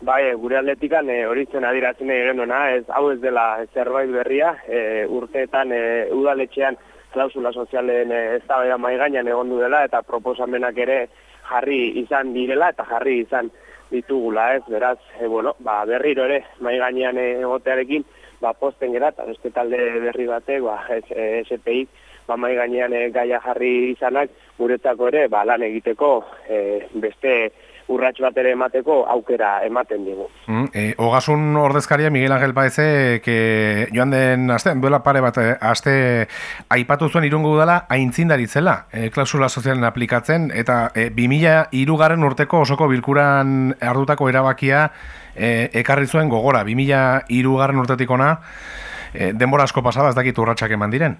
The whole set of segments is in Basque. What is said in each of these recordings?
Bai, gure aldetikan hori zen adierazten genduena, hau ez dela zerbait berria, urteetan udaletxean klausula sozialen eztabaida mahai gainean egondu dela eta proposamenak ere jarri izan direla eta jarri izan ditugula, ez? Beraz, berriro ere mahai gainean egotearekin, posten gera eta beste talde berri batek, SPI, mahai gainean gaia jarri izanak, guretzako ere lan egiteko beste urrats bat ere emateko aukera ematen digu. Ogasun ordezkaria Miguel Ángel Paezek joan den astean, duela pare bat aste aipatu zuen Irungo udala aintzindari zela, klausula sozialen aplikatzen, eta 2003 urteko osoko bilkuran hartutako erabakia ekarri zuen gogora, 2003 urtetik ona, denbora asko pasada ez dakit urratsak eman diren.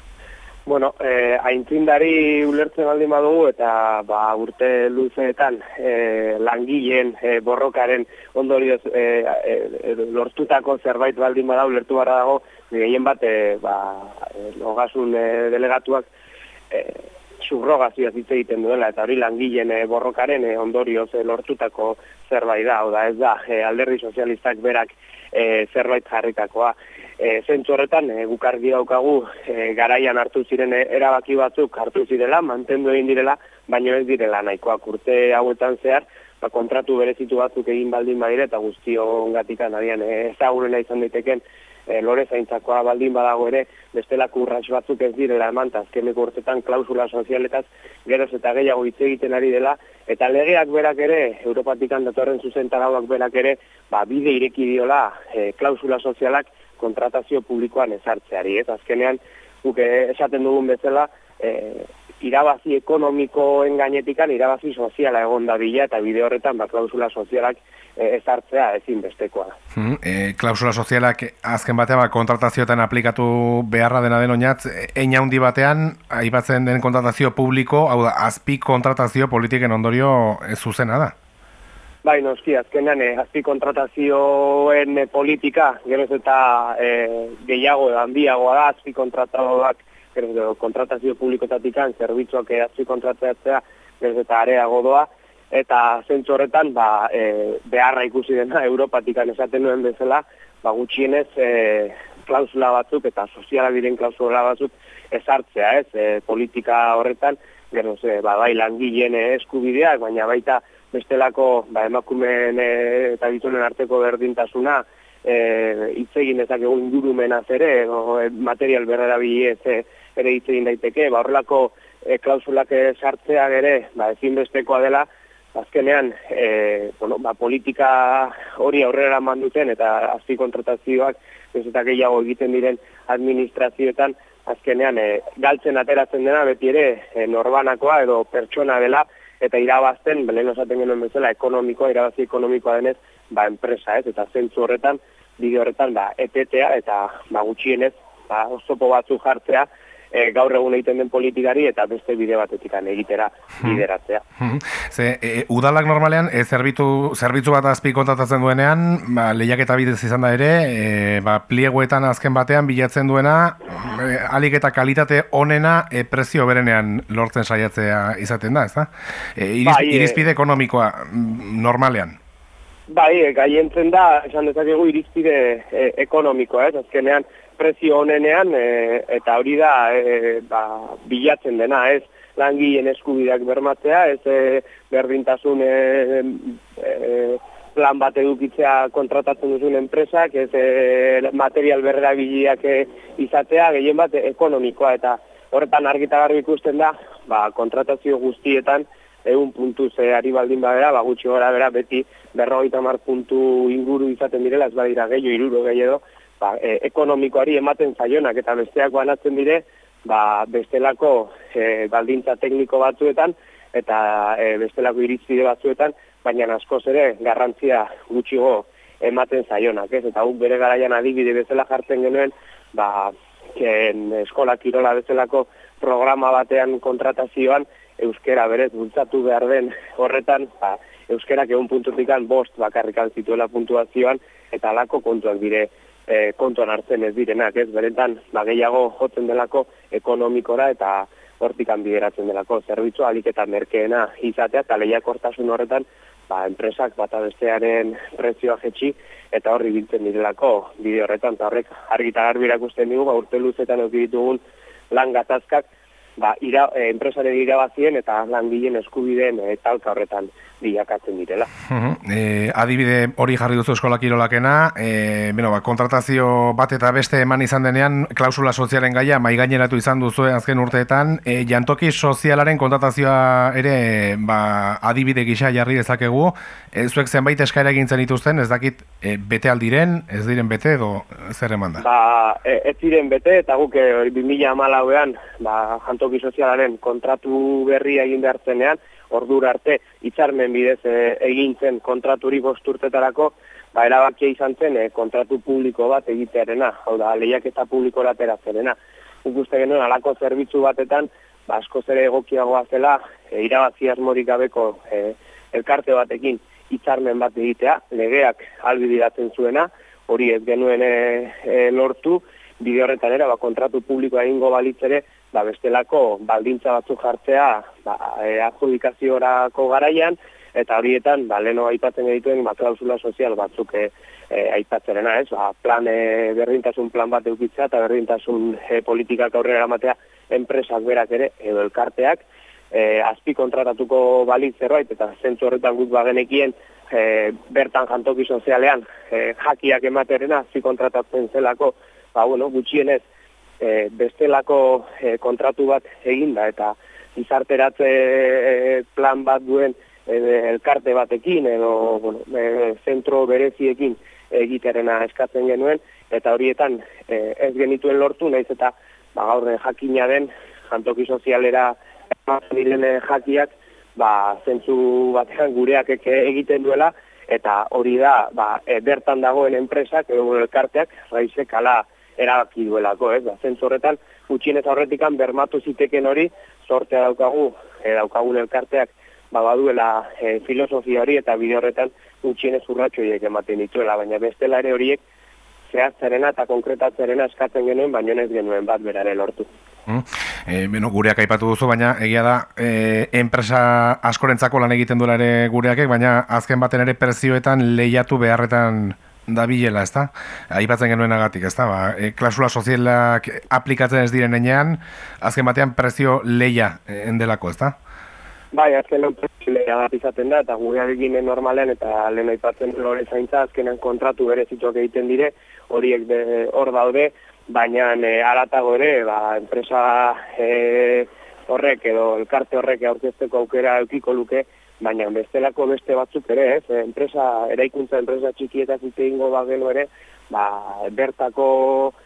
Aintzindari ulertzen baldin badugu eta urte luzeetan langileen borrokaren ondorioz lortutako zerbait baldin bada ulertu barra dago, gehien bat ogasun delegatuak subrogazioaz hitz egiten duela eta hori langileen borrokaren ondorioz lortutako zerbait da, ez da alderdi sozialistak berak zerbait jarritakoa. Zentzu horretan, guk argi daukagu garaian hartu ziren erabaki batzuk hartu zirela, mantendu egin direla, baino ez direla nahikoak urte hauetan zehar, kontratu berezitu batzuk egin baldin badire eta guztiongatikan adian ezagurena izan daiteken lore zaintzakoa baldin badago ere, bestelako urrats batzuk ez direla eman, eta azkeneko urtetan klausula sozialetaz geroz eta gehiago hitz egiten ari dela, eta legeak berak ere, Europatikan datorren zuzentarauak berak ere, bide ireki diola klausula sozialak kontratazio publikoan ezartzeari. Azkenean, guk esaten dugun bezala, irabazi ekonomikoen gainetikan, irabazi soziala egon da bila, eta bide horretan klausula sozialak ezartzea ezinbestekoa. Klausula sozialak azken batean kontratazioetan aplikatu beharra dena den oinatz, hein handi batean, aipatzen den kontratazio publiko, hau da, azpi kontratazio politiken ondorio zuzena da. Bai, noski, azkenean, azpi kontratazioen politika, geroz eta gehiago handiagoa da, azpi kontratazioak, kontratazio publikotatikan, zerbitzuak azpi kontratatzea, geroz eta areago doa, eta zentzu horretan, beharra ikusi dena, Europatikan esaten nuen bezala, gutxienez klausula batzuk eta soziala diren klausula batzuk ezartzea, politika horretan, geroz, bai langileen eskubideak, baina baita bestelako emakumeen eta gizonen arteko berdintasuna hitz egin dezakegu ingurumenaz ere, material berrerabiliez ere hitz egin daiteke, horrelako klausulak sartzea ere ezinbestekoa dela, azkenean politika hori aurrera eman duten eta azpi kontratazioak ez eta gehiago egiten diren administrazioetan, azkenean galtzen ateratzen dena beti ere norbanakoa edo pertsona dela, eta irabazten, lehen osaten genuen bezala, irabazi ekonomikoa denez, enpresa, eta zentzu horretan, bide horretan, etetea, eta gutxienez, oztopo batzu jartzea, gaur egun egiten den politikari, eta beste bide batetik egitera bideratzea. Udalak normalean, zerbitzu bat azpi kontratatzen duenean, lehiaketa bidez izan da ere, pliegoetan azken batean bilatzen duena, alik eta kalitate onena prezio berenean lortzen saiatzea izaten da, ez da? Irizpide ekonomikoa normalean. Bai, gaientzen da, esan dezakegu irizpide ekonomikoa, ez? Azkenean prezio onenean, eta hori da bilatzen dena, ez? Langileen eskubideak bermatzea, ez berdintasun plan bat edukitzea kontratatzen duzun enpresak, ez material berrerabiliak izatea, gehien bat ekonomikoa, eta horretan argita garbi ikusten da, kontratazio guztietan, 100 puntuz ari baldin badera, gutxi gora bera beti 50 puntu inguru izaten direla, ez badira gehiago, 60 edo, ekonomikoari ematen zaionak eta besteak banatzen dire, bestelako baldintza tekniko batzuetan eta bestelako irizpide batzuetan, baina askoz ere garrantzia gutxigo ematen zaionak, ez? Eta guk bere garaian adibide bezala jartzen genuen, eskola kirola bezalako programa batean kontratazioan, euskera berez bultzatu behar den horretan, euskerak 100 puntutik 5 bakarrikan zituela puntuazioan, eta alako kontuak dire kontuan hartzen ez direnak, ez beretan gehiago jotzen delako ekonomikora eta hortikan bideratzen delako zerbitzua alik eta merkeena izatea, eta lehiakortasun horretan enpresak bata bestearen prezioa jetxi, eta horri biltzen direlako bide horretan, eta horrek argi eta garbi erakusten digu, urte luzetan eduki ditugun lan gatazkak, enpresaren irabazien eta langileen eskubideen talka horretan bilakatzen direla. Adibide hori jarri duzu Eskola Kirolakena, kontratazio bat eta beste eman izan denean, klausula sozialen gaia maigaineratu izan duzu azken urteetan, jantoki sozialaren kontratazioa ere adibide gisa jarri dezakegu, zuek zenbait eskaera egin zenituzten, ez dakit bete aldiren, ez diren bete edo zer eman da? Ez diren bete, eta guk 2014an jantoki sozialaren kontratu berria egin behar zenean, ordura arte hitzarmen bidez egin zen kontraturi 5 urtetarako, erabakia izan zen kontratu publiko bat egitearena, hau da, lehiaketa publikora ateratzerena. Ikuste genuen halako zerbitzu batetan, askoz ere egokiagoa zela, irabazi asmorik gabeko elkarte batekin hitzarmen bat egitea, legeak ahalbideratzen zuena, hori ez genuen lortu, bide horretan kontratu publikoa egingo balitz ere, bestelako baldintza batzuk jartzea adjudikaziorako garaian, eta horietan, leheno aipatzen dituen klausula sozial batzuk aipatzerena, ez? Berdintasun plan bat eukitzea eta berdintasun politikak aurrera eramatea enpresak berak ere, edo elkarteak, azpi kontratatuko balitz zerbait, eta zentzu horretan guk bagenekien bertan jantoki sozialean jakiak ematerena azpi kontratatzen zelako, gutxienez, bestelako kontratu bat eginda eta gizarteratze plan bat duen elkarte batekin edo zentro bereziekin egiterena eskatzen genuen, eta horietan ez genituen lortu, nahiz eta gaur jakina den jantoki sozialera diren jakiak zentzu batean gureak egiten duela, eta hori da bertan dagoen enpresak edo elkarteak raizek ala erabaki duelako, ez? Zentzu horretan, gutxienez aurretikan bermatu ziteken hori, sortea daukagun elkarteak baduela filosofia hori eta bide horretan gutxienez urratxo horiek ematen dituela, baina bestela ere horiek zehazterena eta konkretatzerena eskatzen genuen, baina ez genuen bat berare lortu. Gureak aipatu duzu, baina egia da enpresa askorentzako lan egiten duela ere gureakek, baina azken baten ere prezioetan lehiatu beharretan dabilela, ez da? Aipatzen genuenagatik, ez da? Klausula sozialak aplikatzen ez diren enean, azken batean prezio lehia endelako, ez da? Bai, azkenean prezio lehia bat izaten da, eta gurearekin normalean, eta lehen aipatzen lore zaintza, azkenean kontratu berezituak egiten dire, horiek hor daude, baina haratago ere, enpresa horrek edo elkarte horrek aurkezteko aukera eukiko luke, baina bestelako beste batzuk ere, eraikuntza enpresa txikietaz hitz egingo bagenu ere, bertako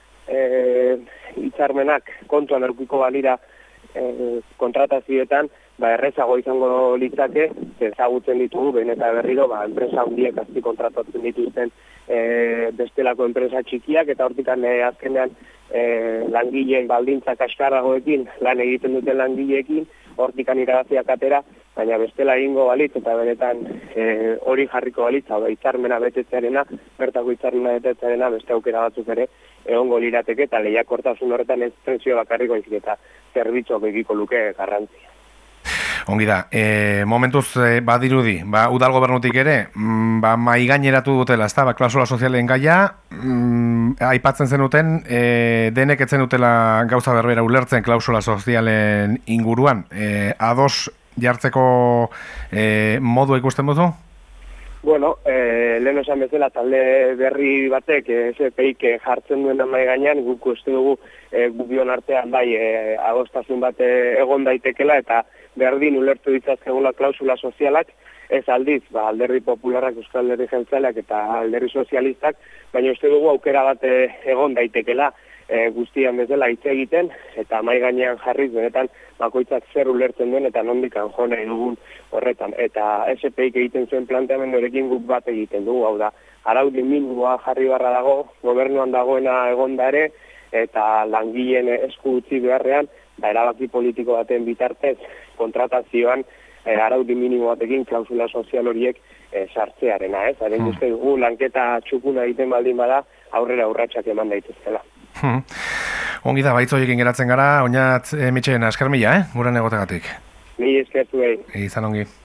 hitzarmenak kontuan edukiko balira kontratazioetan, errezago izango litzake, ezagutzen ditugu, behin eta berriro, enpresa handiek azpi kontratatzen dituzten bestelako enpresa txikiak, eta hortikan azkenean langileen baldintza kaskarragoekin, lan egiten duten langileekin, hortikan irabaziak atera, baina bestela egingo balitz, eta benetan hori jarriko balitz, hitzarmena betetzearena, bertako hitzarmena betetzearena, beste aukera batzuk ere, egongo lirateke, eta lehiakortasun horretan ez prezio bakarriko izik eta zerbitzuak egiko luke garrantzia. Ongi da, momentuz badirudi, udal gobernutik ere, maigaineratu dutela, ez da, klausula sozialen gaia, aipatzen zenuten, denek etzen dutela gauza berbera ulertzen klausula sozialen inguruan, ados jartzeko modua ikusten duzu? Bueno, lehen esan bezala talde berri batek, SPIk jartzen duen amai gainean, guk uste dugu gubion artean adostasun bat egon daitekela, eta berdin ulertu ditzazkegula klausula sozialak, ez aldiz, alderdi popularrak, euskal alderdi jeltzaleak eta alderdi sozialistak, baina uste dugu aukera bat egon daitekela guztian bezala hitz egiten, eta amai gainean jarriz benetan bakoitzak zer ulertzen duen eta nondik jo nahi dugun horretan. Eta SPIk egiten zuen planteamenduarekin guk bat egiten dugu, hau da, araudi minimoa jarri barra dago, gobernuan dagoena egonda ere, eta langileen esku utzi beharrean, erabaki politiko baten bitartez kontratazioan araudi minimo batekin klausula sozial horiek sartzearena, ez? Haren uste dugu lanketa txukuna egiten baldin bada aurrera urratsak eman daitezkela. Ongi da, baitz horiekin geratzen gara, oinat Mitxen, esker mila, guran egotegatik. Ni eskertu egin. Izan ongi.